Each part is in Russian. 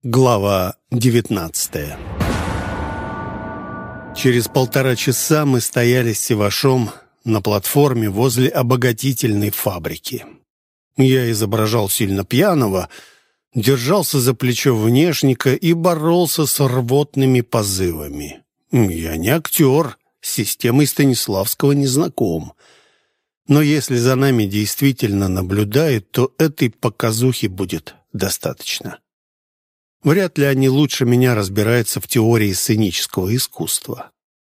Глава 19. Через 1,5 часа мы стояли с Севашом на платформе возле обогатительной фабрики. Я изображал сильно пьяного, держался за плечо внешника и боролся с рвотными позывами. Я не актер, с системой Станиславского не знаком. Но если за нами действительно наблюдают, то этой показухи будет достаточно. Вряд ли они лучше меня разбираются в теории сценического искусства.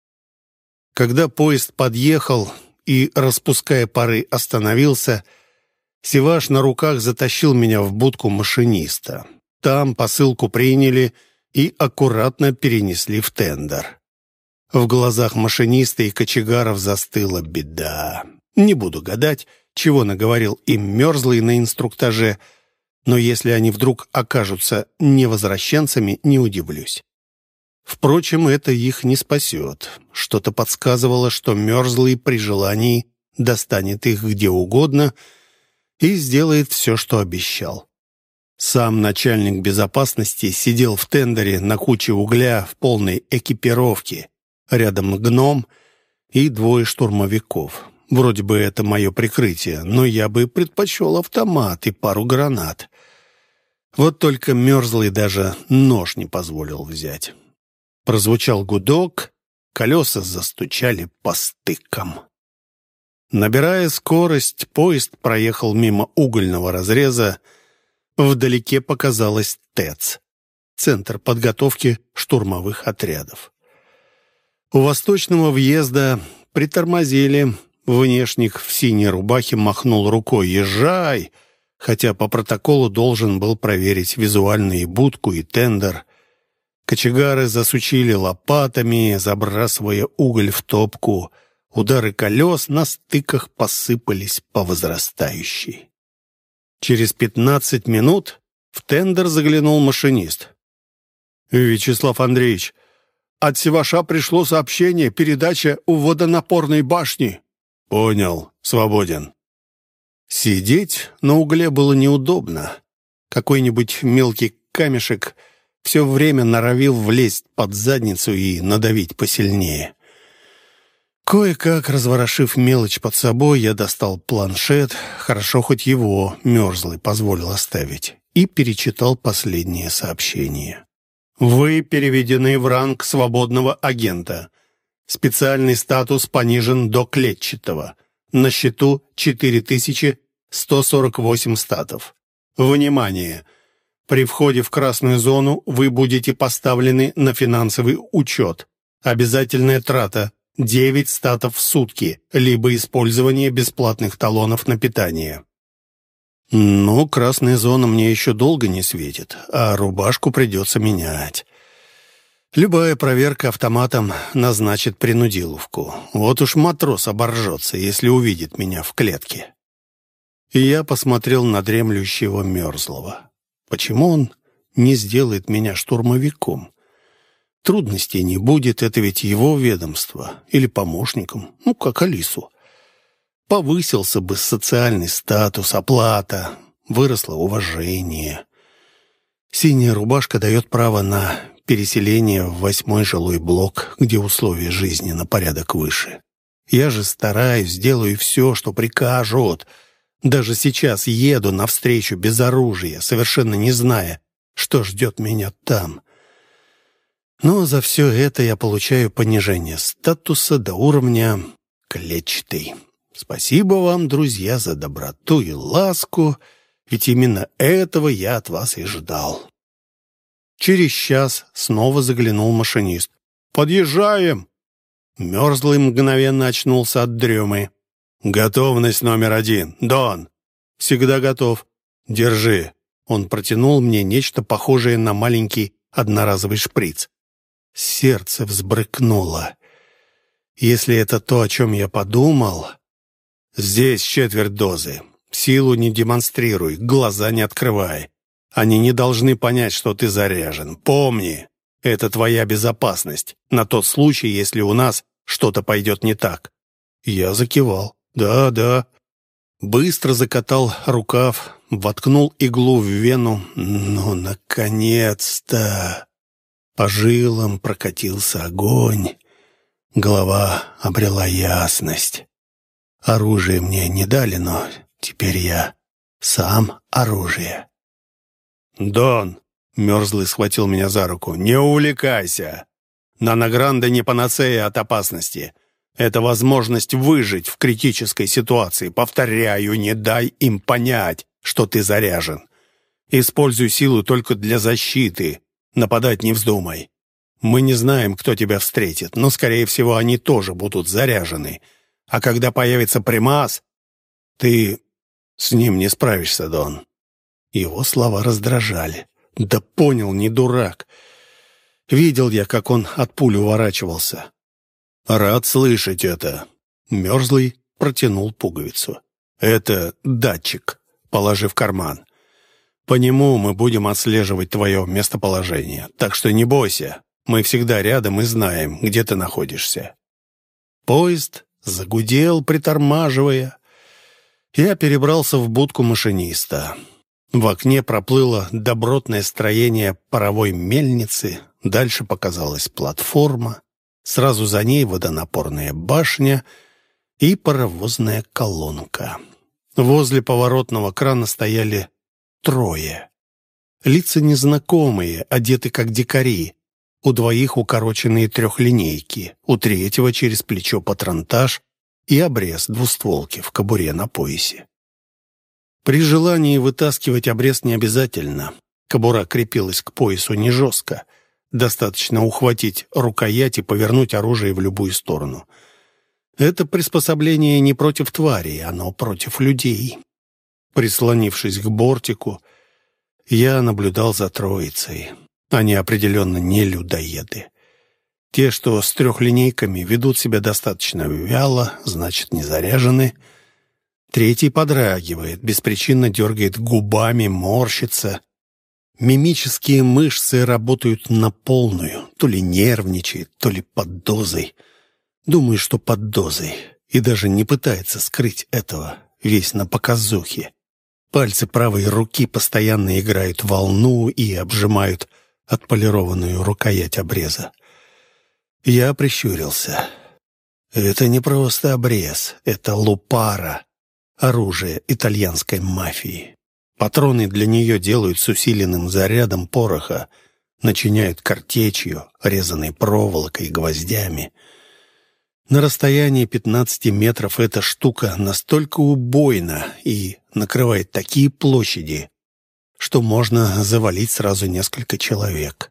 Когда поезд подъехал и, распуская пары, остановился, Севаш на руках затащил меня в будку машиниста. Там посылку приняли и аккуратно перенесли в тендер. В глазах машиниста и кочегаров застыла беда. Не буду гадать, чего наговорил им Мерзлый на инструктаже, но если они вдруг окажутся невозвращенцами, не удивлюсь. Впрочем, это их не спасет. Что-то подсказывало, что Мерзлый при желании достанет их где угодно и сделает все, что обещал. Сам начальник безопасности сидел в тендере на куче угля в полной экипировке. Рядом гном и 2 штурмовиков. Вроде бы это мое прикрытие, но я бы предпочел автомат и пару гранат. Вот только Мерзлый даже нож не позволил взять. Прозвучал гудок, колеса застучали по стыкам. Набирая скорость, поезд проехал мимо угольного разреза. Вдалеке показалась ТЭЦ, центр подготовки штурмовых отрядов. У восточного въезда притормозили. Внешник в синей рубахе махнул рукой «Езжай!», хотя по протоколу должен был проверить визуально и будку, и тендер. Кочегары засучили лопатами, забрасывая уголь в топку. Удары колес на стыках посыпались по возрастающей. Через 15 минут в тендер заглянул машинист. «Вячеслав Андреевич, от Севаша пришло сообщение, передача у водонапорной башни». «Понял, свободен». Сидеть на угле было неудобно. Какой-нибудь мелкий камешек все время норовил влезть под задницу и надавить посильнее. Кое-как, разворошив мелочь под собой, я достал планшет, хорошо хоть его Мерзлый позволил оставить, и перечитал последнее сообщение. «Вы переведены в ранг свободного агента. Специальный статус понижен до клетчатого. На счету 4148 статов. Внимание! При входе в красную зону вы будете поставлены на финансовый учет. Обязательная трата 9 статов в сутки, либо использование бесплатных талонов на питание». Ну, красная зона мне еще долго не светит, а рубашку придется менять. Любая проверка автоматом назначит принудиловку. Вот уж матрос оборжется, если увидит меня в клетке. И я посмотрел на дремлющего Мерзлого. Почему он не сделает меня штурмовиком? Трудностей не будет, это ведь его ведомство. Или помощником, как Алису. Повысился бы социальный статус, оплата, выросло уважение. Синяя рубашка дает право на переселение в 8-й жилой блок, где условия жизни на порядок выше. Я же стараюсь, делаю все, что прикажут. Даже сейчас еду навстречу без оружия, совершенно не зная, что ждет меня там. Но за все это я получаю понижение статуса до уровня клетчатый. Спасибо вам, друзья, за доброту и ласку, ведь именно этого я от вас и ждал. Через час снова заглянул машинист. «Подъезжаем!» Мерзлый мгновенно очнулся от дремы. «Готовность номер 1. Дон!» «Всегда готов. Держи!» Он протянул мне нечто похожее на маленький одноразовый шприц. Сердце взбрыкнуло. Если это то, о чем я подумал... «Здесь 1/4 дозы. Силу не демонстрируй, глаза не открывай. Они не должны понять, что ты заряжен. Помни, это твоя безопасность, на тот случай, если у нас что-то пойдет не так». Я закивал. «Да». Быстро закатал рукав, воткнул иглу в вену. Ну, наконец-то! По жилам прокатился огонь. Голова обрела ясность. Оружие мне не дали, но теперь я сам оружие. «Дон!» — Мерзлый схватил меня за руку. «Не увлекайся! Наногранды не панацея от опасности. Это возможность выжить в критической ситуации. Повторяю, не дай им понять, что ты заряжен. Используй силу только для защиты. Нападать не вздумай. Мы не знаем, кто тебя встретит, но, скорее всего, они тоже будут заряжены. А когда появится Примас, ты с ним не справишься, Дон». Его слова раздражали. Да понял, не дурак. Видел я, как он от пули уворачивался. «Рад слышать это». Мерзлый протянул пуговицу. «Это датчик. Положи в карман. По нему мы будем отслеживать твое местоположение. Так что не бойся. Мы всегда рядом и знаем, где ты находишься». Поезд загудел, притормаживая. Я перебрался в будку машиниста. В окне проплыло добротное строение паровой мельницы. Дальше показалась платформа. Сразу за ней водонапорная башня и паровозная колонка. Возле поворотного крана стояли трое. Лица незнакомые, одеты как дикари. У двоих укороченные трехлинейки, у третьего через плечо патронтаж и обрез двустволки в кобуре на поясе. При желании вытаскивать обрез не обязательно. Кобура крепилась к поясу не жестко. Достаточно ухватить рукоять и повернуть оружие в любую сторону. Это приспособление не против тварей, оно против людей. Прислонившись к бортику, я наблюдал за троицей. Они определенно не людоеды. Те, что с трехлинейками, ведут себя достаточно вяло, значит, не заряжены. Третий подрагивает, беспричинно дергает губами, морщится. Мимические мышцы работают на полную, то ли нервничает, то ли под дозой. Думаю, что под дозой. И даже не пытается скрыть этого, весь на показухе. Пальцы правой руки постоянно играют волну и обжимают отполированную рукоять обреза. Я прищурился. Это не просто обрез, это лупара, оружие итальянской мафии. Патроны для нее делают с усиленным зарядом пороха, начиняют картечью, резаной проволокой, гвоздями. На расстоянии 15 метров эта штука настолько убойна и накрывает такие площади, что можно завалить сразу несколько человек.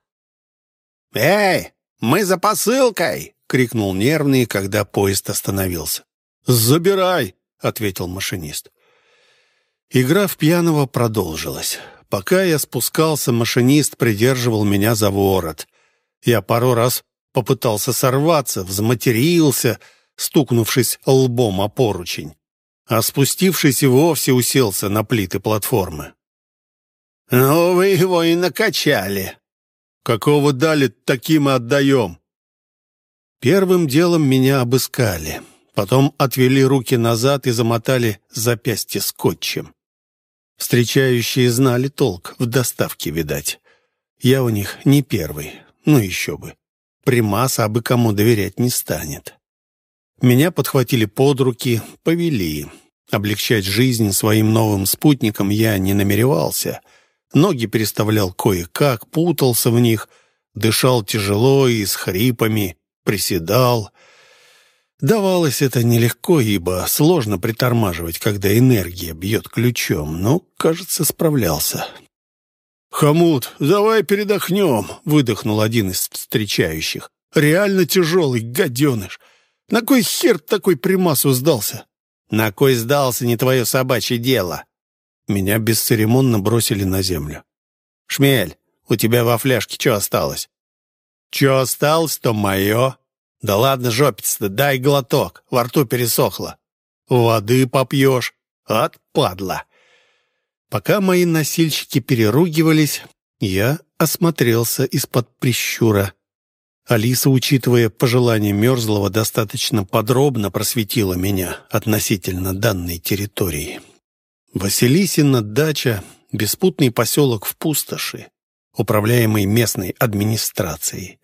«Эй, мы за посылкой!» — крикнул нервный, когда поезд остановился. «Забирай!» — ответил машинист. Игра в пьяного продолжилась. Пока я спускался, машинист придерживал меня за ворот. Я пару раз попытался сорваться, взматерился, стукнувшись лбом о поручень. А спустившись и вовсе уселся на плиты платформы. «Ну, вы его и накачали. Какого дали, таким и отдаем». Первым делом меня обыскали. Потом отвели руки назад и замотали запястье скотчем. Встречающие знали толк в доставке, видать. Я у них не первый, ну еще бы. Примас абы кому доверять не станет. Меня подхватили под руки, повели. Облегчать жизнь своим новым спутникам я не намеревался. Ноги переставлял кое-как, путался в них, дышал тяжело и с хрипами, приседал. Давалось это нелегко, ибо сложно притормаживать, когда энергия бьет ключом, но, кажется, справлялся. «Хомут, давай передохнем», — выдохнул один из встречающих. «Реально тяжелый, гаденыш. На кой хер такой примасу сдался?» «На кой сдался, не твое собачье дело». Меня бесцеремонно бросили на землю. «Шмель, у тебя во фляжке что осталось?» «Что осталось, то мое». «Да ладно жопиться-то, дай глоток, во рту пересохло». «Воды попьешь». «От падла». Пока мои носильщики переругивались, я осмотрелся из-под прищура. Алиса, учитывая пожелания Мерзлого, достаточно подробно просветила меня относительно данной территории. Василисина дача — беспутный поселок в пустоши, управляемый местной администрацией.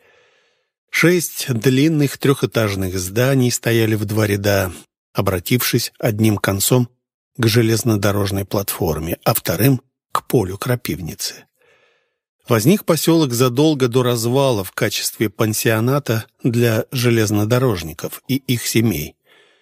6 длинных трехэтажных зданий стояли в 2 ряда, обратившись одним концом к железнодорожной платформе, а вторым — к полю крапивницы. Возник поселок задолго до развала в качестве пансионата для железнодорожников и их семей.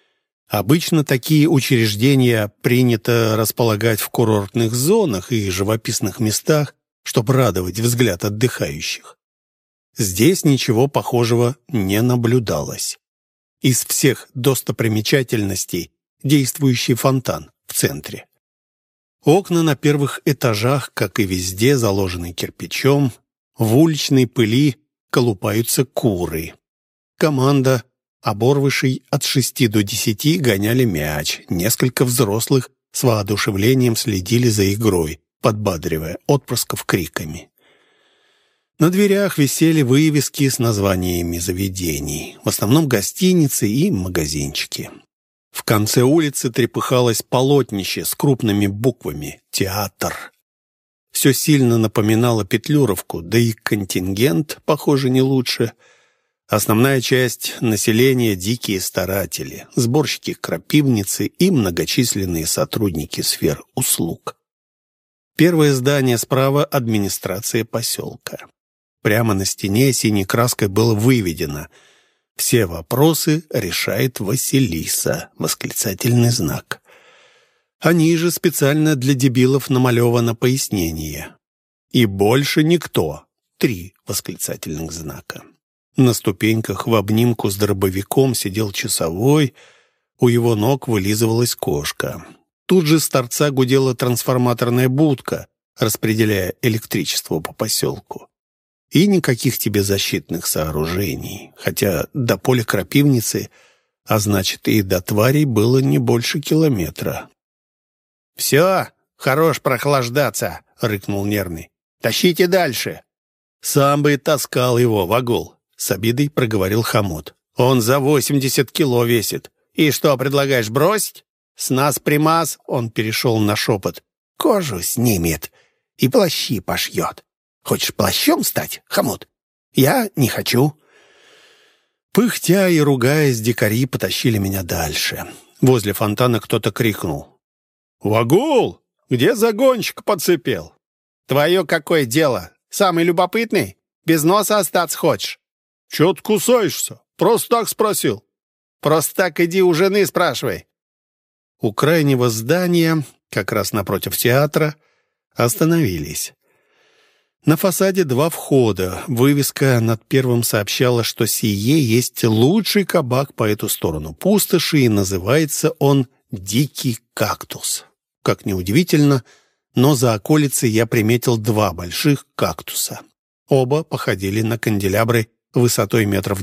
Обычно такие учреждения принято располагать в курортных зонах и живописных местах, чтобы радовать взгляд отдыхающих. Здесь ничего похожего не наблюдалось. Из всех достопримечательностей действующий фонтан в центре. Окна на первых этажах, как и везде, заложены кирпичом. В уличной пыли колупаются куры. Команда оборвышей от 6 до 10 гоняли мяч. Несколько взрослых с воодушевлением следили за игрой, подбадривая отпрысков криками. На дверях висели вывески с названиями заведений, в основном гостиницы и магазинчики. В конце улицы трепыхалось полотнище с крупными буквами «Театр». Все сильно напоминало Петлюровку, да и контингент, похоже, не лучше. Основная часть населения — дикие старатели, сборщики крапивницы и многочисленные сотрудники сфер услуг. Первое здание справа — администрация поселка. Прямо на стене синей краской было выведено: «Все вопросы решает Василиса!» Восклицательный знак. А ниже специально для дебилов намалевано пояснение: «И больше никто!» 3 восклицательных знака. На ступеньках в обнимку с дробовиком сидел часовой, у его ног вылизывалась кошка. Тут же с торца гудела трансформаторная будка, распределяя электричество по поселку. И никаких тебе защитных сооружений, хотя до поля крапивницы, а значит и до тварей, было не больше километра. «Все, хорош прохлаждаться!» — рыкнул нервный. «Тащите дальше!» «Сам бы и таскал его, Вагул!» — с обидой проговорил хомут. «Он за 80 кило весит. И что, предлагаешь бросить? С нас примаз!» — он перешел на шепот. «Кожу снимет и плащи пошьет. Хочешь плащом стать, хомут? Я не хочу». Пыхтя и ругаясь, дикари потащили меня дальше. Возле фонтана кто-то крикнул: «Вагул, где загонщик подцепил?» «Твое какое дело? Самый любопытный? Без носа остаться хочешь?» «Чё ты кусаешься? Просто так спросил». «Просто так иди у жены спрашивай». У крайнего здания, как раз напротив театра, остановились. На фасаде 2 входа. Вывеска над первым сообщала, что сие есть лучший кабак по эту сторону пустоши, и называется он «Дикий кактус». Как ни удивительно, но за околицей я приметил 2 больших кактуса. Оба походили на канделябры высотой 10 метров.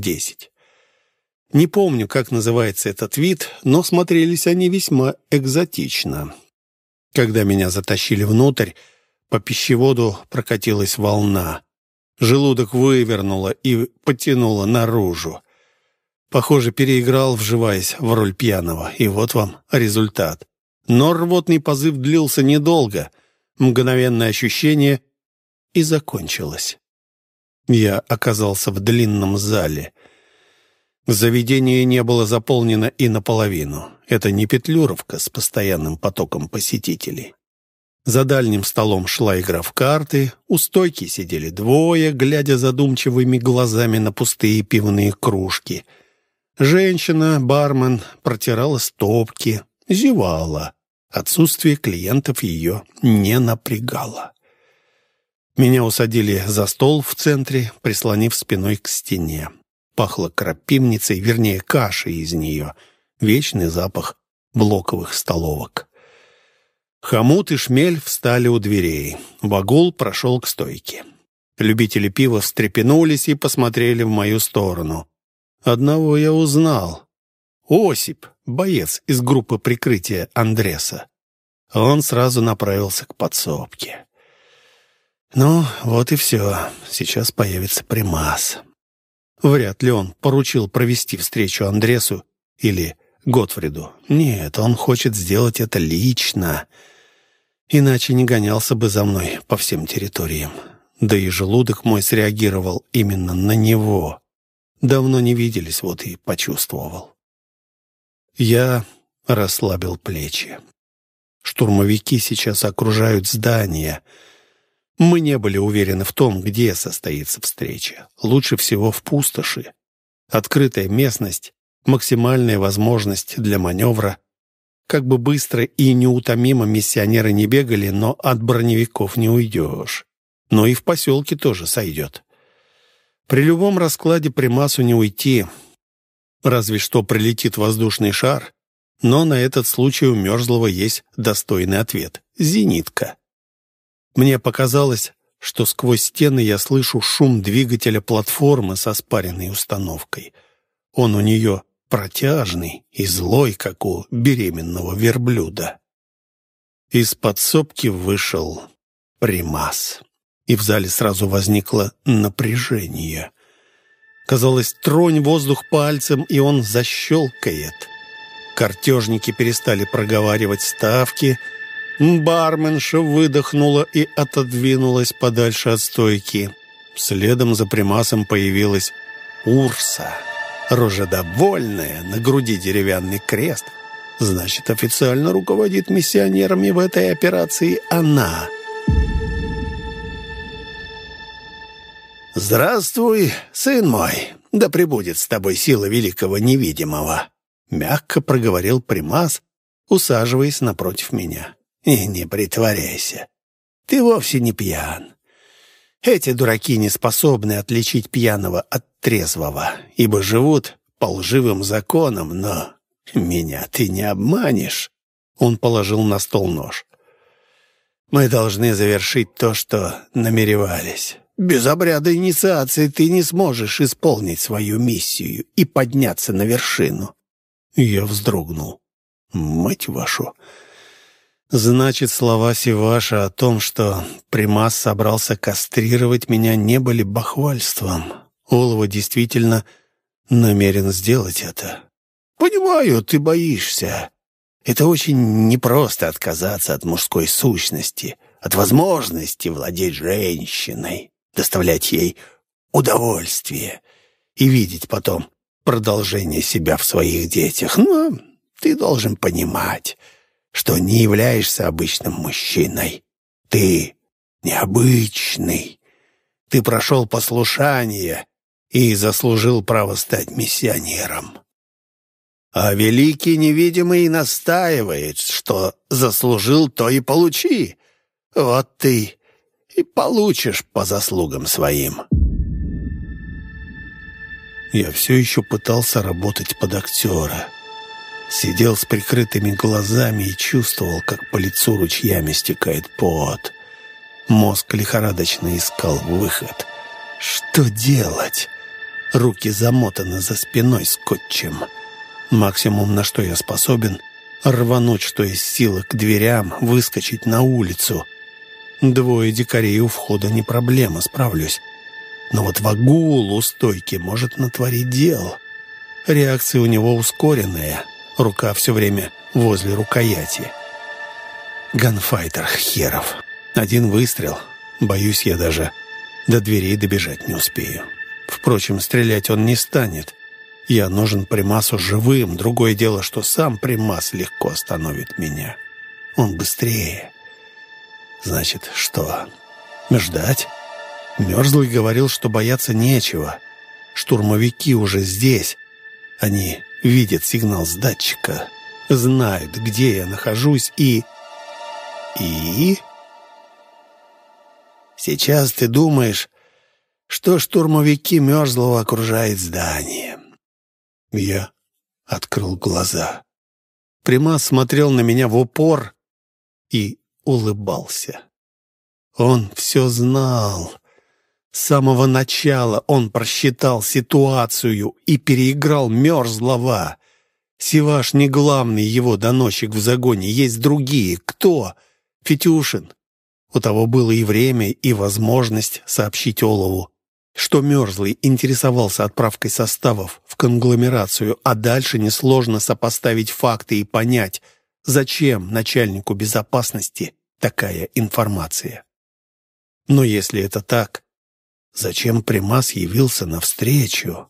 Не помню, как называется этот вид, но смотрелись они весьма экзотично. Когда меня затащили внутрь, по пищеводу прокатилась волна. Желудок вывернуло и потянуло наружу. Похоже, переиграл, вживаясь в роль пьяного. И вот вам результат. Но рвотный позыв длился недолго. Мгновенное ощущение — и закончилось. Я оказался в длинном зале. Заведение не было заполнено и наполовину. Это не Петлюровка с постоянным потоком посетителей. За дальним столом шла игра в карты, у стойки сидели 2, глядя задумчивыми глазами на пустые пивные кружки. Женщина, бармен, протирала стопки, зевала. Отсутствие клиентов ее не напрягало. Меня усадили за стол в центре, прислонив спиной к стене. Пахло крапивницей, вернее, кашей из нее. Вечный запах блоковых столовок. Хомут и Шмель встали у дверей. Вагул прошел к стойке. Любители пива встрепенулись и посмотрели в мою сторону. Одного я узнал. Осип, боец из группы прикрытия Андреса. Он сразу направился к подсобке. Ну, вот и все. Сейчас появится примас. Вряд ли он поручил провести встречу Андресу или Готфриду. Нет, он хочет сделать это лично. Иначе не гонялся бы за мной по всем территориям. Да и желудок мой среагировал именно на него. Давно не виделись, вот и почувствовал. Я расслабил плечи. Штурмовики сейчас окружают здание. Мы не были уверены в том, где состоится встреча. Лучше всего в пустоши. Открытая местность, максимальная возможность для маневра. Как бы быстро и неутомимо миссионеры не бегали, но от броневиков не уйдешь. Но и в поселке тоже сойдет. При любом раскладе Примасу не уйти. Разве что прилетит воздушный шар. Но на этот случай у Мерзлого есть достойный ответ — зенитка. Мне показалось, что сквозь стены я слышу шум двигателя платформы со спаренной установкой. Он у нее протяжный и злой, как у беременного верблюда. Из подсобки вышел Примас, и в зале сразу возникло напряжение. Казалось, тронь воздух пальцем, и он защелкает. Картежники перестали проговаривать ставки. Барменша выдохнула и отодвинулась подальше от стойки. Следом за Примасом появилась Урса. Рожа довольная, на груди деревянный крест. Значит, официально руководит миссионерами в этой операции она. «Здравствуй, сын мой, да пребудет с тобой сила великого невидимого», — мягко проговорил Примас, усаживаясь напротив меня. «И не притворяйся, ты вовсе не пьян. Эти дураки не способны отличить пьяного от трезвого, ибо живут по лживым законам, но меня ты не обманешь». Он положил на стол нож. «Мы должны завершить то, что намеревались. Без обряда инициации ты не сможешь исполнить свою миссию и подняться на вершину». Я вздрогнул. «Мать вашу!» Значит, слова Сиваша о том, что Примас собрался кастрировать меня, не были бахвальством. Олова действительно намерен сделать это. «Понимаю, ты боишься. Это очень непросто отказаться от мужской сущности, от возможности владеть женщиной, доставлять ей удовольствие и видеть потом продолжение себя в своих детях. Но ты должен понимать, что не являешься обычным мужчиной. Ты необычный. Ты прошел послушание и заслужил право стать миссионером. А великий невидимый настаивает, что заслужил, то и получи. Вот ты и получишь по заслугам своим». Я все еще пытался работать под актера. Сидел с прикрытыми глазами и чувствовал, как по лицу ручьями стекает пот. Мозг лихорадочно искал выход. Что делать? Руки замотаны за спиной скотчем. Максимум, на что я способен, рвануть, что из силы, к дверям, выскочить на улицу. 2 дикарей у входа не проблема, справлюсь. Но вот вагул у стойки может натворить дел. Реакция у него ускоренная. Рука все время возле рукояти. Ганфайтер херов. 1 выстрел. Боюсь, я даже до дверей добежать не успею. Впрочем, стрелять он не станет. Я нужен Примасу живым. Другое дело, что сам Примас легко остановит меня. Он быстрее. Значит, что? Ждать? Мерзлый говорил, что бояться нечего. Штурмовики уже здесь. Они видят сигнал с датчика, знают, где я нахожусь и... Сейчас ты думаешь, что штурмовики Мерзлого окружают здание. Я открыл глаза. Примас смотрел на меня в упор и улыбался. Он все знал. С самого начала он просчитал ситуацию и переиграл Мерзлого. Сиваш не главный его доносчик в загоне, есть другие. Кто? Фетюшин. У того было и время, и возможность сообщить Олову, что Мерзлый интересовался отправкой составов в конгломерацию, а дальше несложно сопоставить факты и понять, зачем начальнику безопасности такая информация. Но если это так, зачем Примас явился навстречу?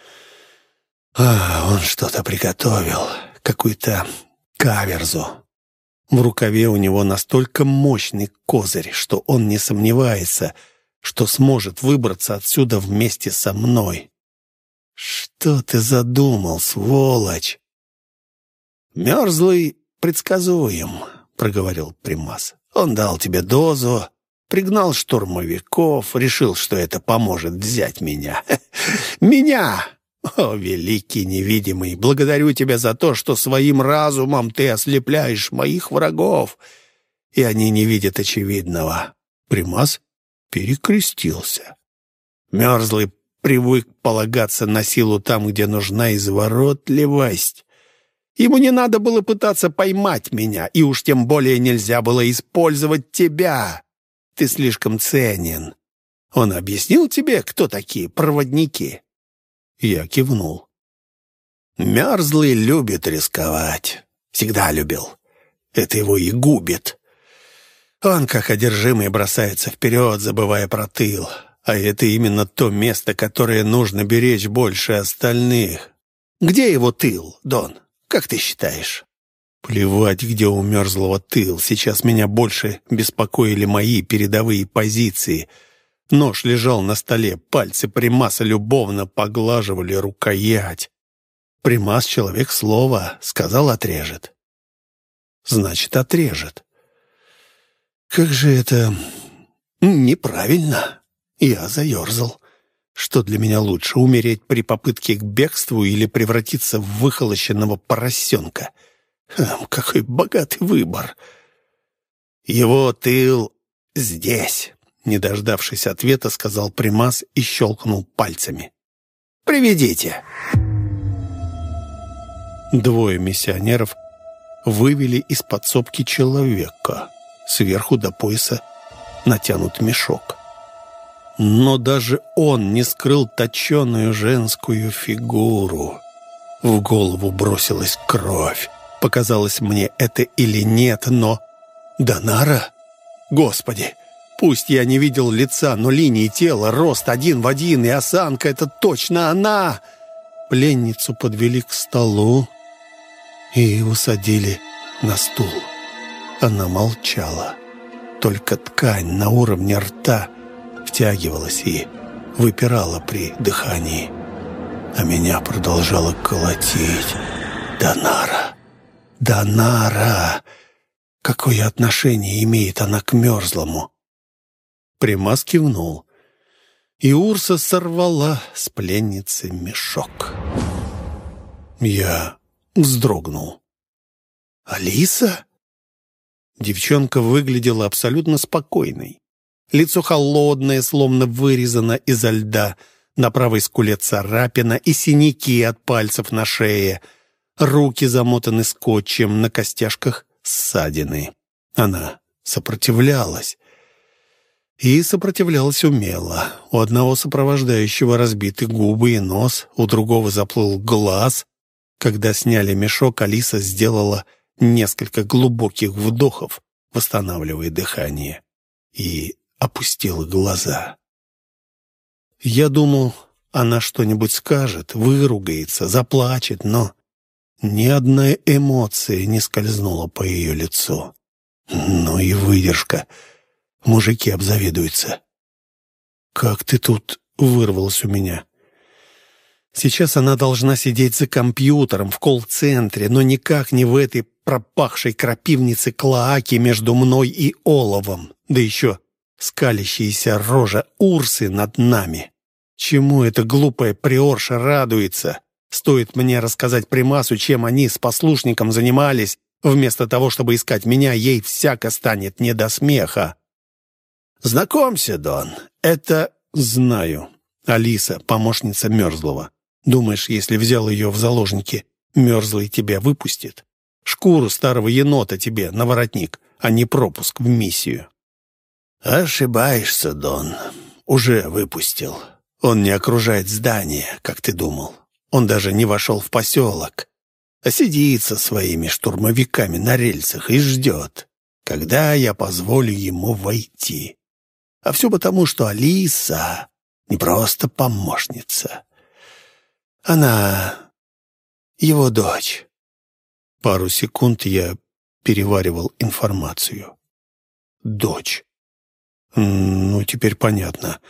Он что-то приготовил, какую-то каверзу. В рукаве у него настолько мощный козырь, что он не сомневается, что сможет выбраться отсюда вместе со мной. Что ты задумал, сволочь? Мерзлый предсказуем, проговорил Примас. Он дал тебе дозу, пригнал штурмовиков, решил, что это поможет взять меня. Меня! О, великий невидимый, благодарю тебя за то, что своим разумом ты ослепляешь моих врагов, и они не видят очевидного. Примас перекрестился. Мерзлый привык полагаться на силу там, где нужна изворотливость. Ему не надо было пытаться поймать меня, и уж тем более нельзя было использовать тебя. Ты слишком ценен. Он объяснил тебе, кто такие проводники?» Я кивнул. Мерзлый любит рисковать. Всегда любил. Это его и губит. Он, как одержимый, бросается вперед, забывая про тыл. А это именно то место, которое нужно беречь больше остальных. Где его тыл, Дон? Как ты считаешь? Плевать, где у Мерзлого тыл. Сейчас меня больше беспокоили мои передовые позиции. Нож лежал на столе, пальцы Примаса любовно поглаживали рукоять. Примас — человек слова, сказал — отрежет. Значит, отрежет. Как же это неправильно. Я заерзал. Что для меня лучше, умереть при попытке к бегству или превратиться в выхолощенного поросенка? Какой богатый выбор. Его тыл здесь. Не дождавшись ответа, сказал Примас и щелкнул пальцами. «Приведите!» Двое миссионеров вывели из подсобки человека. Сверху до пояса натянут мешок. Но даже он не скрыл точеную женскую фигуру. В голову бросилась кровь. Показалось мне это или нет, но... Донара? Господи! Пусть я не видел лица, но линии тела, рост один в один, и осанка — это точно она. Пленницу подвели к столу и усадили на стул. Она молчала. Только ткань на уровне рта втягивалась и выпирала при дыхании. А меня продолжало колотить. Донара! Донара! Какое отношение имеет она к Мерзлому? Примас кивнул, и Урса сорвала с пленницы мешок. Я вздрогнул. «Алиса?» Девчонка выглядела абсолютно спокойной. Лицо холодное, словно вырезано изо льда. На правой скуле царапина и синяки от пальцев на шее. Руки замотаны скотчем, на костяшках ссадины. Она сопротивлялась. И сопротивлялась умело. У одного сопровождающего разбиты губы и нос, у другого заплыл глаз. Когда сняли мешок, Алиса сделала несколько глубоких вдохов, восстанавливая дыхание, и опустила глаза. Я думал, она что-нибудь скажет, выругается, заплачет, но ни одна эмоция не скользнула по ее лицу. Ну и выдержка. Мужики обзавидуются. «Как ты тут?» — вырвалось у меня. Сейчас она должна сидеть за компьютером в колл-центре, но никак не в этой пропахшей крапивнице клоаки между мной и оловом, да еще скалящаяся рожа Урсы над нами. Чему эта глупая приорша радуется? Стоит мне рассказать Примасу, чем они с послушником занимались, вместо того, чтобы искать меня, ей всяко станет не до смеха. «Знакомься, Дон, это...» «Знаю. Алиса, помощница Мерзлого. Думаешь, если взял ее в заложники, Мерзлый тебя выпустит? Шкуру старого енота тебе на воротник, а не пропуск в миссию». «Ошибаешься, Дон. Уже выпустил. Он не окружает здание, как ты думал. Он даже не вошел в поселок, а сидит со своими штурмовиками на рельсах и ждет, когда я позволю ему войти. А все потому, что Алиса не просто помощница. Она его дочь. Пару секунд я переваривал информацию. Дочь. Ну, теперь понятно.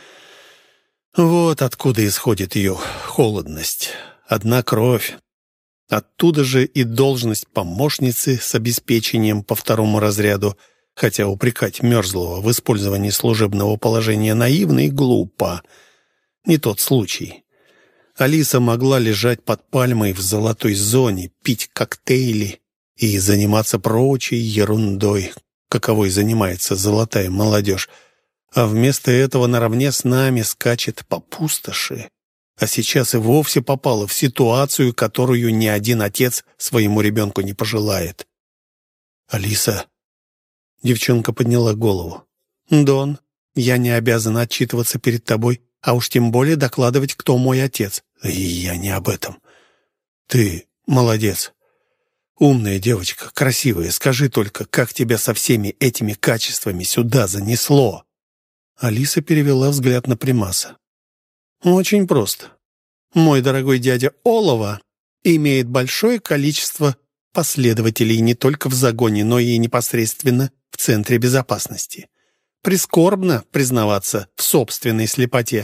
Вот откуда исходит ее холодность. Одна кровь. Оттуда же и должность помощницы с обеспечением по второму разряду, хотя упрекать Мерзлого в использовании служебного положения наивно и глупо. Не тот случай. Алиса могла лежать под пальмой в золотой зоне, пить коктейли и заниматься прочей ерундой, каковой занимается золотая молодежь, а вместо этого наравне с нами скачет по пустоши. А сейчас и вовсе попала в ситуацию, которую ни один отец своему ребенку не пожелает. «Алиса...» Девчонка подняла голову. «Дон, я не обязана отчитываться перед тобой, а уж тем более докладывать, кто мой отец. И я не об этом. Ты молодец. Умная девочка, красивая. Скажи только, как тебя со всеми этими качествами сюда занесло?» Алиса перевела взгляд на Примаса. «Очень просто. Мой дорогой дядя Олова имеет большое количество последователей не только в загоне, но и непосредственно в центре безопасности. Прискорбно признаваться в собственной слепоте.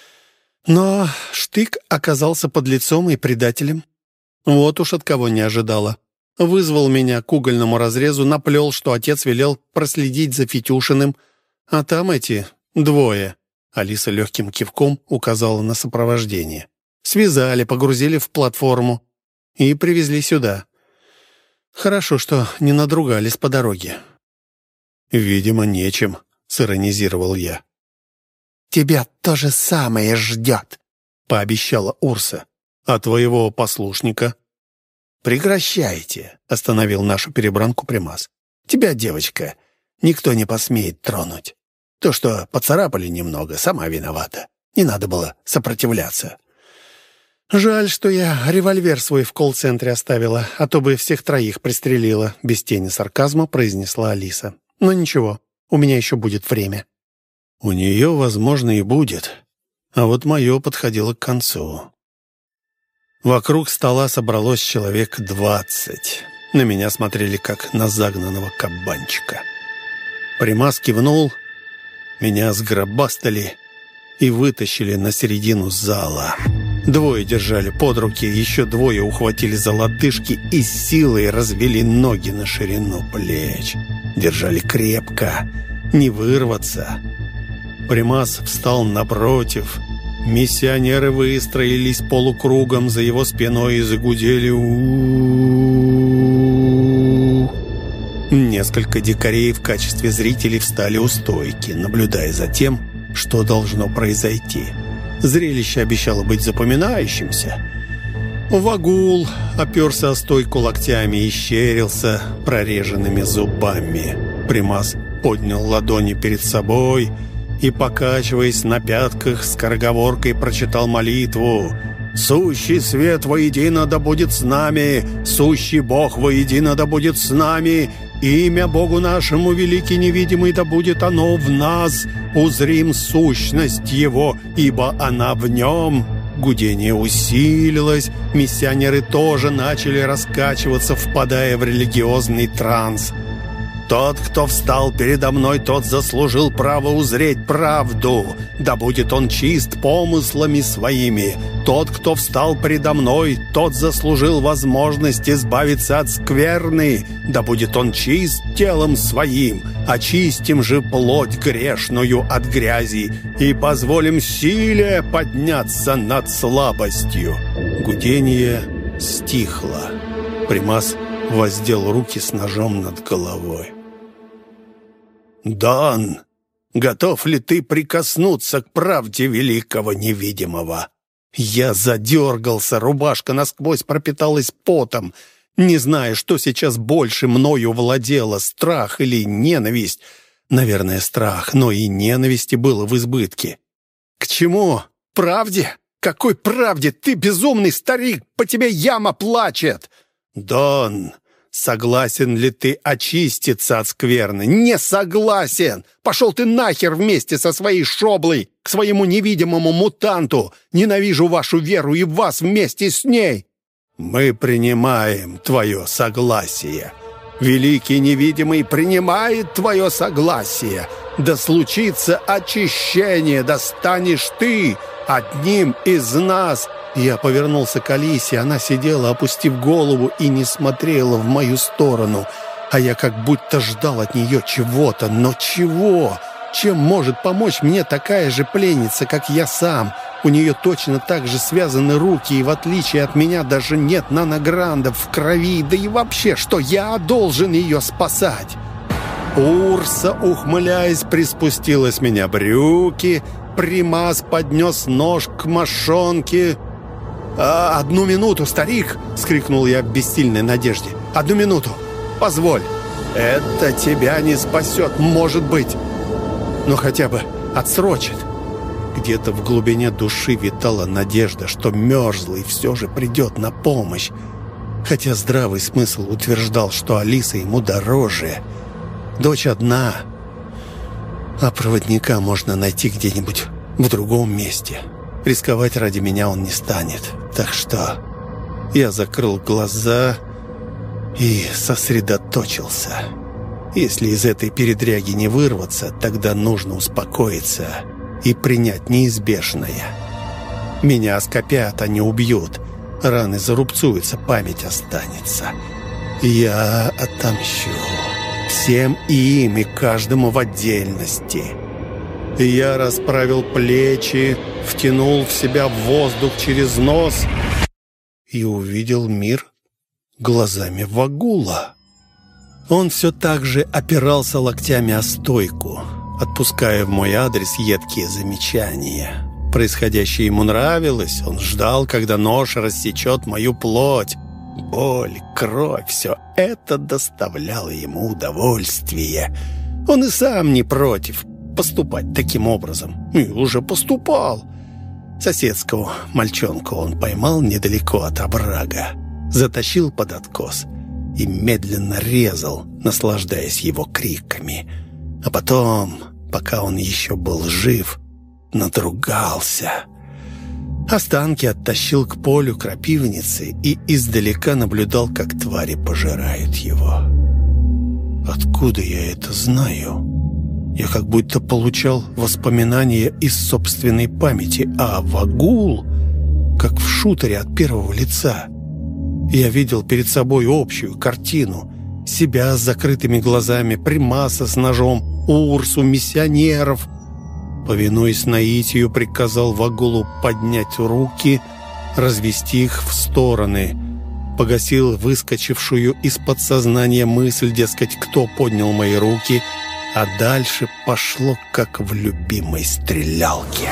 Но Штык оказался подлецом и предателем. Вот уж от кого не ожидала. Вызвал меня к угольному разрезу, наплел, что отец велел проследить за Фитюшиным, а там эти двое». Алиса легким кивком указала на сопровождение. «Связали, погрузили в платформу и привезли сюда. Хорошо, что не надругались по дороге». «Видимо, нечем», — сиронизировал я. «Тебя то же самое ждет», — пообещала Урса. «А твоего послушника?» «Прекращайте», — остановил нашу перебранку Примас. «Тебя, девочка, никто не посмеет тронуть. То, что поцарапали немного, сама виновата. Не надо было сопротивляться». «Жаль, что я револьвер свой в колл-центре оставила, а то бы всех троих пристрелила», — без тени сарказма произнесла Алиса. «Но ничего, у меня еще будет время». «У нее, возможно, и будет, а вот мое подходило к концу». Вокруг стола собралось человек 20. На меня смотрели, как на загнанного кабанчика. Примас кивнул, меня сгробастали и вытащили на середину зала. Двое держали под руки, еще двое ухватили за лодыжки и силой развели ноги на ширину плеч. Держали крепко, не вырваться. Примас встал напротив. Миссионеры выстроились полукругом за его спиной и загудели. Несколько дикарей в качестве зрителей встали у стойки, наблюдая за тем, что должно произойти. Зрелище обещало быть запоминающимся. Вагул оперся о стойку локтями и щерился прореженными зубами. Примас поднял ладони перед собой и, покачиваясь на пятках, скороговоркой прочитал молитву. «Сущий свет воедино да будет с нами, сущий Бог воедино да будет с нами, имя Богу нашему великий невидимый да будет оно в нас, узрим сущность Его, ибо она в нем». Гудение усилилось, миссионеры тоже начали раскачиваться, впадая в религиозный транс. «Тот, кто встал передо мной, тот заслужил право узреть правду. Да будет он чист помыслами своими. Тот, кто встал передо мной, тот заслужил возможность избавиться от скверны. Да будет он чист телом своим. Очистим же плоть грешную от грязи и позволим силе подняться над слабостью». Гудение стихло. Примас воздел руки с ножом над головой. «Дон, готов ли ты прикоснуться к правде великого невидимого?» Я задергался, рубашка насквозь пропиталась потом, не зная, что сейчас больше мною владело, страх или ненависть. Наверное, страх, но и ненависти было в избытке. «К чему? Правде? Какой правде? Ты безумный старик, по тебе яма плачет!» «Дон, Согласен ли ты очиститься от скверны? Не согласен! Пошел ты нахер вместе со своей шоблой к своему невидимому мутанту! Ненавижу вашу веру и вас вместе с ней!» «Мы принимаем твое согласие. Великий невидимый принимает твое согласие. Да случится очищение, да станешь ты одним из нас!» Я повернулся к Алисе, она сидела, опустив голову, и не смотрела в мою сторону. А я как будто ждал от нее чего-то. Но чего? Чем может помочь мне такая же пленница, как я сам? У нее точно так же связаны руки, и в отличие от меня даже нет нанограндов в крови. Да и вообще, что я должен ее спасать? Урса, ухмыляясь, приспустила с меня брюки. Примас поднес нож к мошонке. «Одну минуту, старик!» — вскрикнул я в бессильной надежде. «Одну минуту! Позволь! Это тебя не спасет, может быть, но хотя бы отсрочит!» Где-то в глубине души витала надежда, что мерзлый все же придет на помощь, хотя здравый смысл утверждал, что Алиса ему дороже. Дочь одна, а проводника можно найти где-нибудь в другом месте. Рисковать ради меня он не станет. Так что я закрыл глаза и сосредоточился. Если из этой передряги не вырваться, тогда нужно успокоиться и принять неизбежное. Меня оскопят, а не убьют. Раны зарубцуются, память останется. Я отомщу. Всем им и каждому в отдельности. Я расправил плечи, втянул в себя воздух через нос и увидел мир глазами Вагула. Он все так же опирался локтями о стойку, отпуская в мой адрес едкие замечания. Происходящее ему нравилось, он ждал, когда нож рассечет мою плоть. Боль, кровь, все это доставляло ему удовольствие. Он и сам не против поступать таким образом. И уже поступал. Соседского мальчонку он поймал недалеко от оврага, затащил под откос и медленно резал, наслаждаясь его криками. А потом, пока он еще был жив, надругался. Останки оттащил к полю крапивницы и издалека наблюдал, как твари пожирают его. Откуда я это знаю? Я как будто получал воспоминания из собственной памяти, а Вагул, как в шутере от первого лица. Я видел перед собой общую картину. Себя с закрытыми глазами, Примаса с ножом, Урсу, миссионеров. Повинуясь наитию, приказал Вагулу поднять руки, развести их в стороны. Погасил выскочившую из подсознания мысль, дескать, кто поднял мои руки, а дальше пошло, как в любимой стрелялке.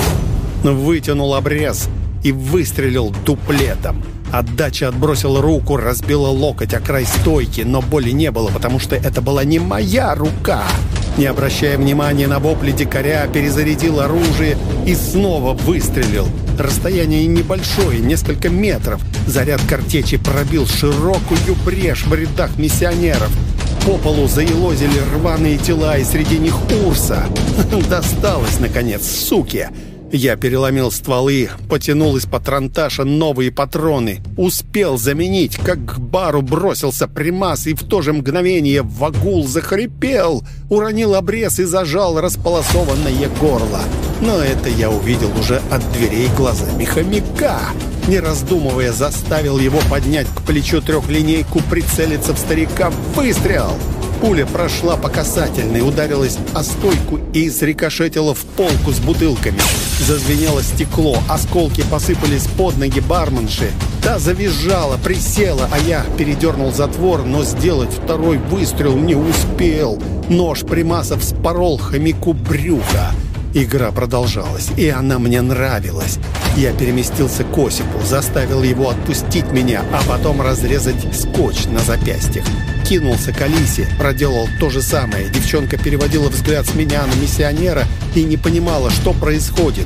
Вытянул обрез и выстрелил дуплетом. Отдача отбросила руку, разбила локоть о край стойки, но боли не было, потому что это была не моя рука. Не обращая внимания на вопли дикаря, перезарядил оружие и снова выстрелил. Расстояние небольшое, несколько метров. Заряд картечи пробил широкую брешь в рядах миссионеров. По полу заелозили рваные тела, и среди них Урса. Досталось, наконец, суке. Я переломил стволы, потянул из патронташа новые патроны. Успел заменить, как к бару бросился Примас, и в то же мгновение Вагул захрипел, уронил обрез и зажал располосованное горло. Но это я увидел уже от дверей глазами хомяка. Не раздумывая, заставил его поднять к плечу трехлинейку, прицелиться в старика. Выстрел! Пуля прошла по касательной, ударилась о стойку и срикошетила в полку с бутылками. Зазвенело стекло, осколки посыпались под ноги барменши. Та завизжала, присела, а я передернул затвор, но сделать второй выстрел не успел. Нож Примаса вспорол хомяку брюхо. Игра продолжалась, и она мне нравилась. Я переместился к Осипу, заставил его отпустить меня, а потом разрезать скотч на запястьях. Кинулся к Алисе, проделал то же самое. Девчонка переводила взгляд с меня на миссионера и не понимала, что происходит.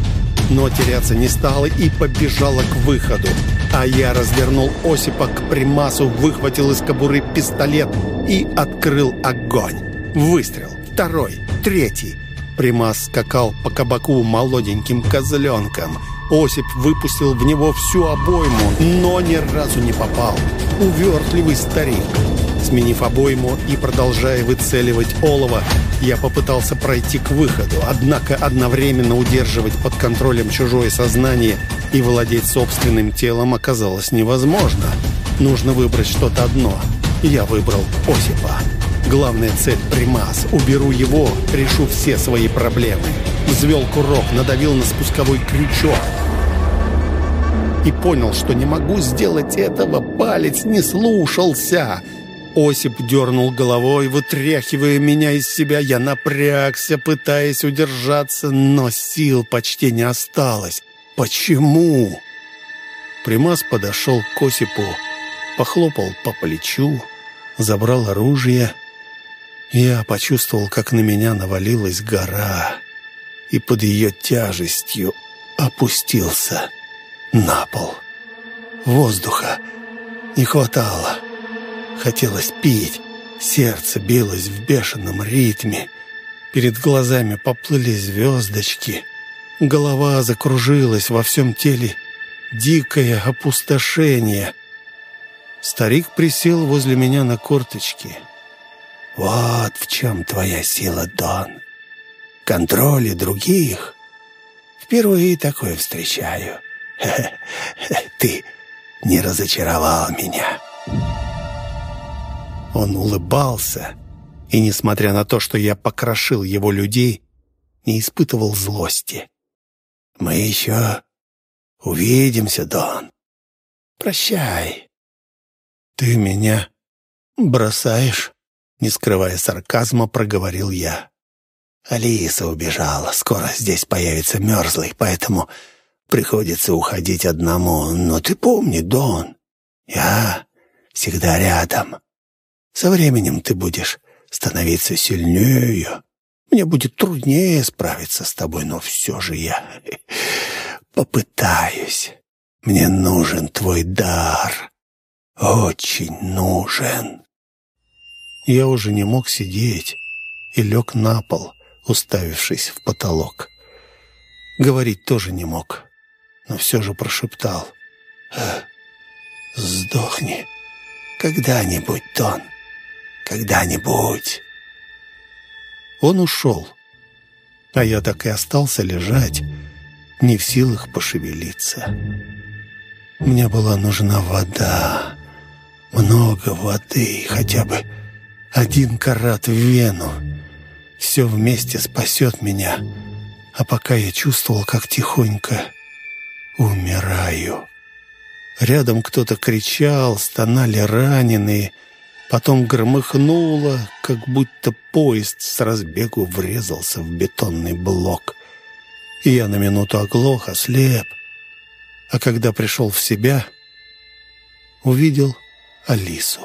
но теряться не стала и побежала к выходу. А я развернул Осипа к Примасу, выхватил из кобуры пистолет и открыл огонь. Выстрел. Второй. Третий. Примас скакал по кабаку молоденьким козленком. Осип выпустил в него всю обойму, но ни разу не попал. Увертливый старик. Сменив обойму и продолжая выцеливать олово, я попытался пройти к выходу, однако одновременно удерживать под контролем чужое сознание и владеть собственным телом оказалось невозможно. Нужно выбрать что-то одно. Я выбрал Осипа. Главная цель — Примас. Уберу его, решу все свои проблемы. Взвел курок, надавил на спусковой крючок. И понял, что не могу сделать этого. Палец не слушался. Осип дернул головой, вытряхивая меня из себя. Я напрягся, пытаясь удержаться, но сил почти не осталось. Почему? Примас подошел к Осипу, похлопал по плечу, забрал оружие. Я почувствовал, как на меня навалилась гора, и под ее тяжестью опустился на пол. Воздуха не хватало. Хотелось пить. Сердце билось в бешеном ритме. Перед глазами поплыли звездочки. Голова закружилась, во всем теле дикое опустошение. Старик присел возле меня на корточки. «Вот в чем твоя сила, Дон. Контроле других. Впервые такое встречаю. Ты не разочаровал меня». Он улыбался, и, несмотря на то, что я покрошил его людей, не испытывал злости. «Мы еще увидимся, Дон. Прощай». «Ты меня бросаешь?» Не скрывая сарказма, проговорил я. «Алиса убежала. Скоро здесь появится Мерзлый, поэтому приходится уходить одному. Но ты помни, Дон, я всегда рядом. Со временем ты будешь становиться сильнее. Мне будет труднее справиться с тобой, но все же я попытаюсь. Мне нужен твой дар. Очень нужен». Я уже не мог сидеть и лег на пол, уставившись в потолок. Говорить тоже не мог, но все же прошептал: «Сдохни когда-нибудь, Дон, когда-нибудь». Он ушел, а я так и остался лежать, не в силах пошевелиться. Мне была нужна вода, много воды, хотя бы 1 карат в вену. Все вместе спасет меня, а пока я чувствовал, как тихонько умираю. Рядом кто-то кричал, стонали раненые, потом громыхнуло, как будто поезд с разбегу врезался в бетонный блок. И я на минуту оглох, ослеп, а когда пришел в себя, увидел Алису.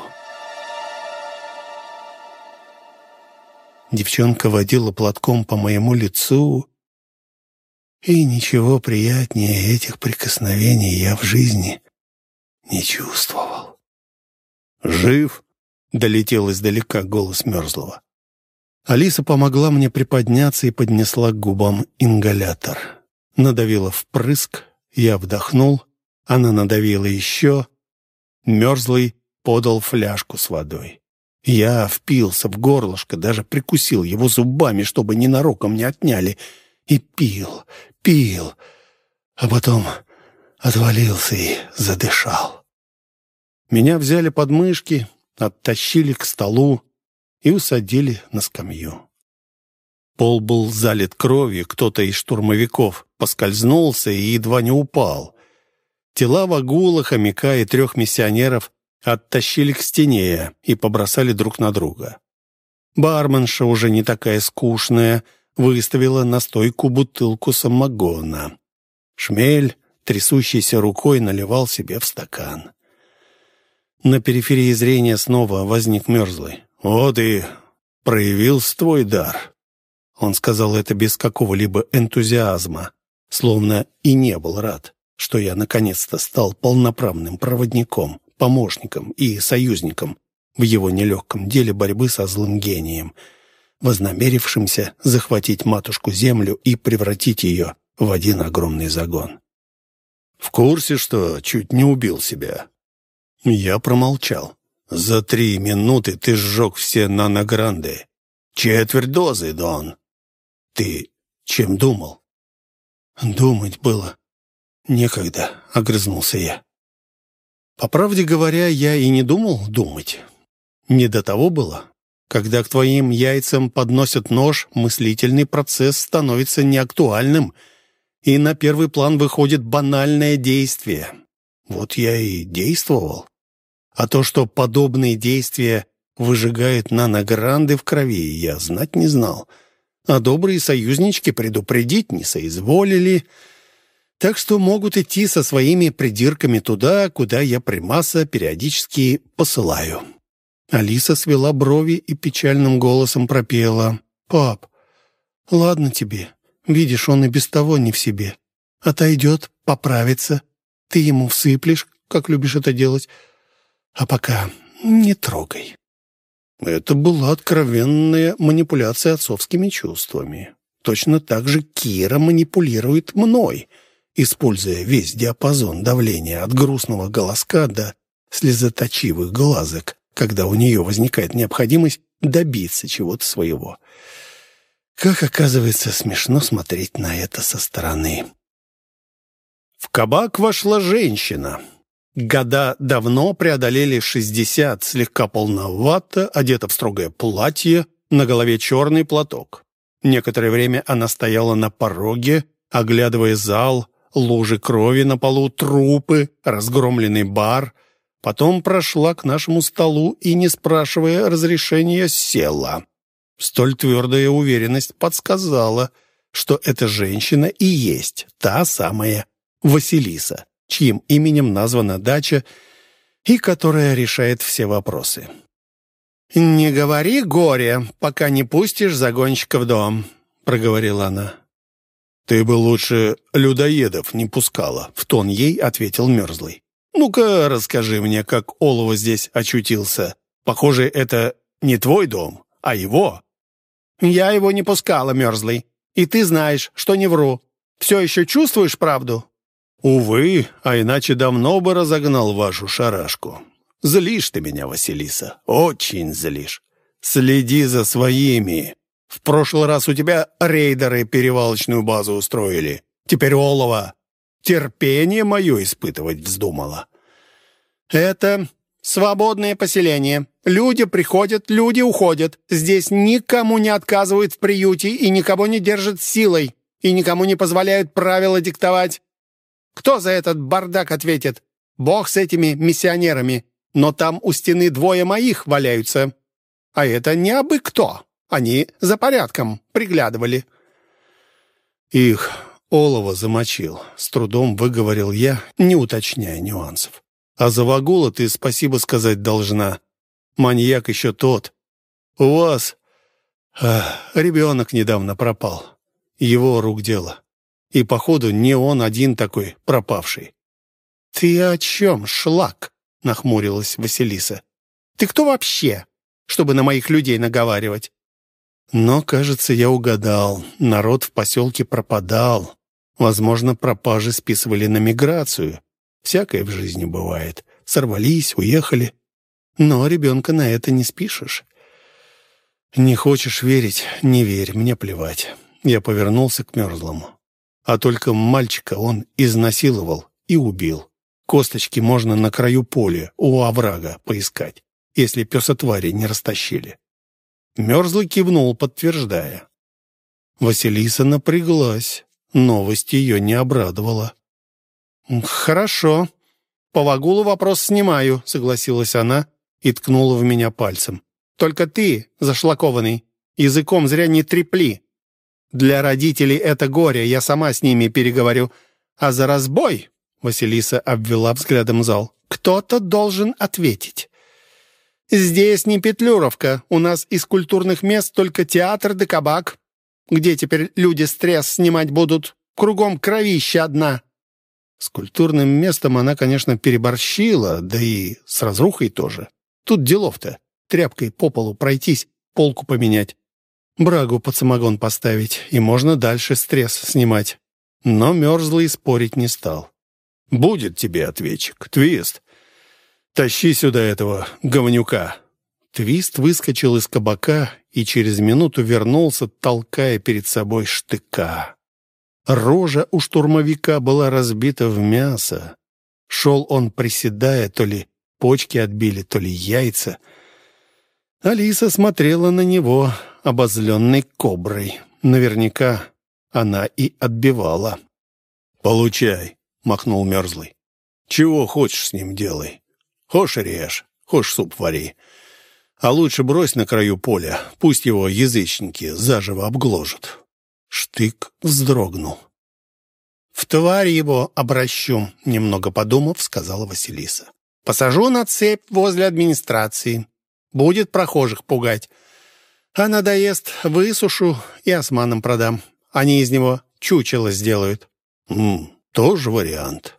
Девчонка водила платком по моему лицу, и ничего приятнее этих прикосновений я в жизни не чувствовал. «Жив?» — долетел издалека голос Мерзлого. Алиса помогла мне приподняться и поднесла к губам ингалятор. Надавила впрыск, я вдохнул, она надавила еще. Мерзлый подал фляжку с водой. Я впился в горлышко, даже прикусил его зубами, чтобы ненароком не отняли, и пил, а потом отвалился и задышал. Меня взяли под мышки, оттащили к столу и усадили на скамью. Пол был залит кровью, кто-то из штурмовиков поскользнулся и едва не упал. Тела Вагула, хомяка и 3 миссионеров оттащили к стене и побросали друг на друга. Барменша, уже не такая скучная, выставила на стойку бутылку самогона. Шмель, трясущейся рукой, наливал себе в стакан. На периферии зрения снова возник Мерзлый. «Вот и проявился твой дар». Он сказал это без какого-либо энтузиазма, словно и не был рад, что я наконец-то стал полноправным проводником, помощником и союзником в его нелегком деле борьбы со злым гением, вознамерившимся захватить матушку-землю и превратить ее в один огромный загон. «В курсе, что чуть не убил себя?» Я промолчал. «За 3 минуты ты сжег все наногранды. Четверть дозы, Дон. Ты чем думал?» «Думать было некогда», — огрызнулся я. По правде говоря, я и не думал думать. Не до того было. Когда к твоим яйцам подносят нож, мыслительный процесс становится неактуальным, и на первый план выходит банальное действие. Вот я и действовал. А то, что подобные действия выжигают наногранды в крови, я знать не знал. А добрые союзнички предупредить не соизволили, так что могут идти со своими придирками туда, куда я примаса периодически посылаю. Алиса свела брови и печальным голосом пропела: «Пап, ладно тебе. Видишь, он и без того не в себе. Отойдет, поправится. Ты ему всыплешь, как любишь это делать. А пока не трогай». Это была откровенная манипуляция отцовскими чувствами. Точно так же Кира манипулирует мной, используя весь диапазон давления от грустного голоска до слезоточивых глазок, когда у нее возникает необходимость добиться чего-то своего. Как оказывается, смешно смотреть на это со стороны. В кабак вошла женщина. Года давно преодолели 60, слегка полновато, одета в строгое платье, на голове черный платок. Некоторое время она стояла на пороге, оглядывая зал, лужи крови на полу, трупы, разгромленный бар. Потом прошла к нашему столу и, не спрашивая разрешения, села. Столь твердая уверенность подсказала, что эта женщина и есть та самая Василиса, чьим именем названа дача и которая решает все вопросы. «Не говори горе, пока не пустишь загонщика в дом», — проговорила она. «Ты бы лучше людоедов не пускала», — в тон ей ответил Мерзлый. «Ну-ка, расскажи мне, как Олова здесь очутился. Похоже, это не твой дом, а его». «Я его не пускала, Мерзлый, и ты знаешь, что не вру. Все еще чувствуешь правду?» «Увы, а иначе давно бы разогнал вашу шарашку. Злишь ты меня, Василиса, очень злишь. Следи за своими. В прошлый раз у тебя рейдеры перевалочную базу устроили. Теперь Олова терпение мое испытывать вздумала». «Это свободное поселение. Люди приходят, люди уходят. Здесь никому не отказывают в приюте и никого не держат силой, и никому не позволяют правила диктовать. Кто за этот бардак ответит? Бог с этими миссионерами. Но там у стены 2 моих валяются. А это не абы кто. Они за порядком приглядывали». «Их Олова замочил», — с трудом выговорил я, не уточняя нюансов. «А за Вагула ты спасибо сказать должна. Маньяк еще тот. У вас ребенок недавно пропал. Его рук дело. И, походу, не он один такой пропавший». «Ты о чем, шлак?» — нахмурилась Василиса. «Ты кто вообще, чтобы на моих людей наговаривать?» Но, кажется, я угадал. Народ в поселке пропадал. Возможно, пропажи списывали на миграцию. Всякое в жизни бывает. Сорвались, уехали. Но ребенка на это не спишешь. «Не хочешь верить? Не верь, мне плевать». Я повернулся к Мерзлому. А только мальчика он изнасиловал и убил. Косточки можно на краю поля, у оврага, поискать, если пёсотвари не растащили. Мерзлый кивнул, подтверждая. Василиса напряглась. Новость ее не обрадовала. «Хорошо. По Вагулу вопрос снимаю», — согласилась она и ткнула в меня пальцем. «Только ты, зашлакованный, языком зря не трепли. Для родителей это горе, я сама с ними переговорю. А за разбой, — Василиса обвела взглядом зал, — кто-то должен ответить. Здесь не Петлюровка, у нас из культурных мест только театр да кабак. Где теперь люди стресс снимать будут? Кругом кровища одна». С культурным местом она, конечно, переборщила, да и с разрухой тоже. Тут делов-то. Тряпкой по полу пройтись, полку поменять, брагу под самогон поставить, и можно дальше стресс снимать. Но Мерзлый спорить не стал. «Будет тебе ответчик, Твист. Тащи сюда этого говнюка». Твист выскочил из кабака и через минуту вернулся, толкая перед собой Штыка. Рожа у штурмовика была разбита в мясо. Шел он, приседая, то ли почки отбили, то ли яйца. Алиса смотрела на него обозленной коброй. Наверняка она и отбивала. «Получай», — махнул Мерзлый. «Чего хочешь с ним делай. Хошь режь, хошь суп вари. А лучше брось на краю поля, пусть его язычники заживо обгложат». Штык вздрогнул. «В тварь его обращу», — немного подумав, сказала Василиса. «Посажу на цепь возле администрации. Будет прохожих пугать. А надоест, высушу и османам продам. Они из него чучело сделают». Тоже вариант.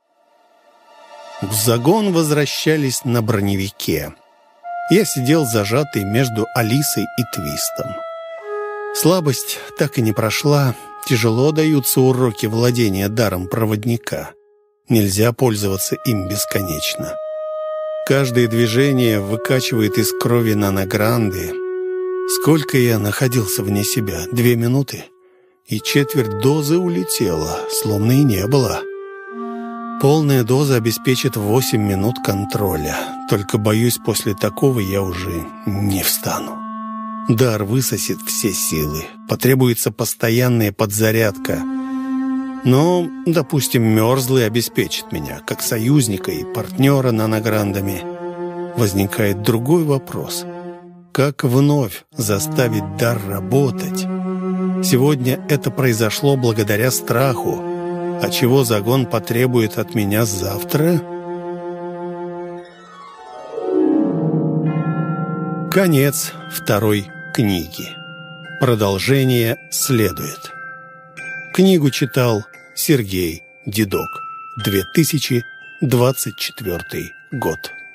В загон возвращались на броневике. Я сидел зажатый между Алисой и Твистом. Слабость так и не прошла. Тяжело даются уроки владения даром проводника. Нельзя пользоваться им бесконечно. Каждое движение выкачивает из крови наногранды. Сколько я находился вне себя? 2 минуты? И четверть дозы улетела, словно и не было. Полная доза обеспечит 8 минут контроля. Только, боюсь, после такого я уже не встану. Дар высосет все силы. Потребуется постоянная подзарядка. Но, допустим, Мерзлый обеспечит меня, как союзника и партнера нанограндами. Возникает другой вопрос. Как вновь заставить дар работать? Сегодня это произошло благодаря страху. А чего загон потребует от меня завтра? Конец 2 книги. Продолжение следует. Книгу читал Сергей Дедок. 2024 год.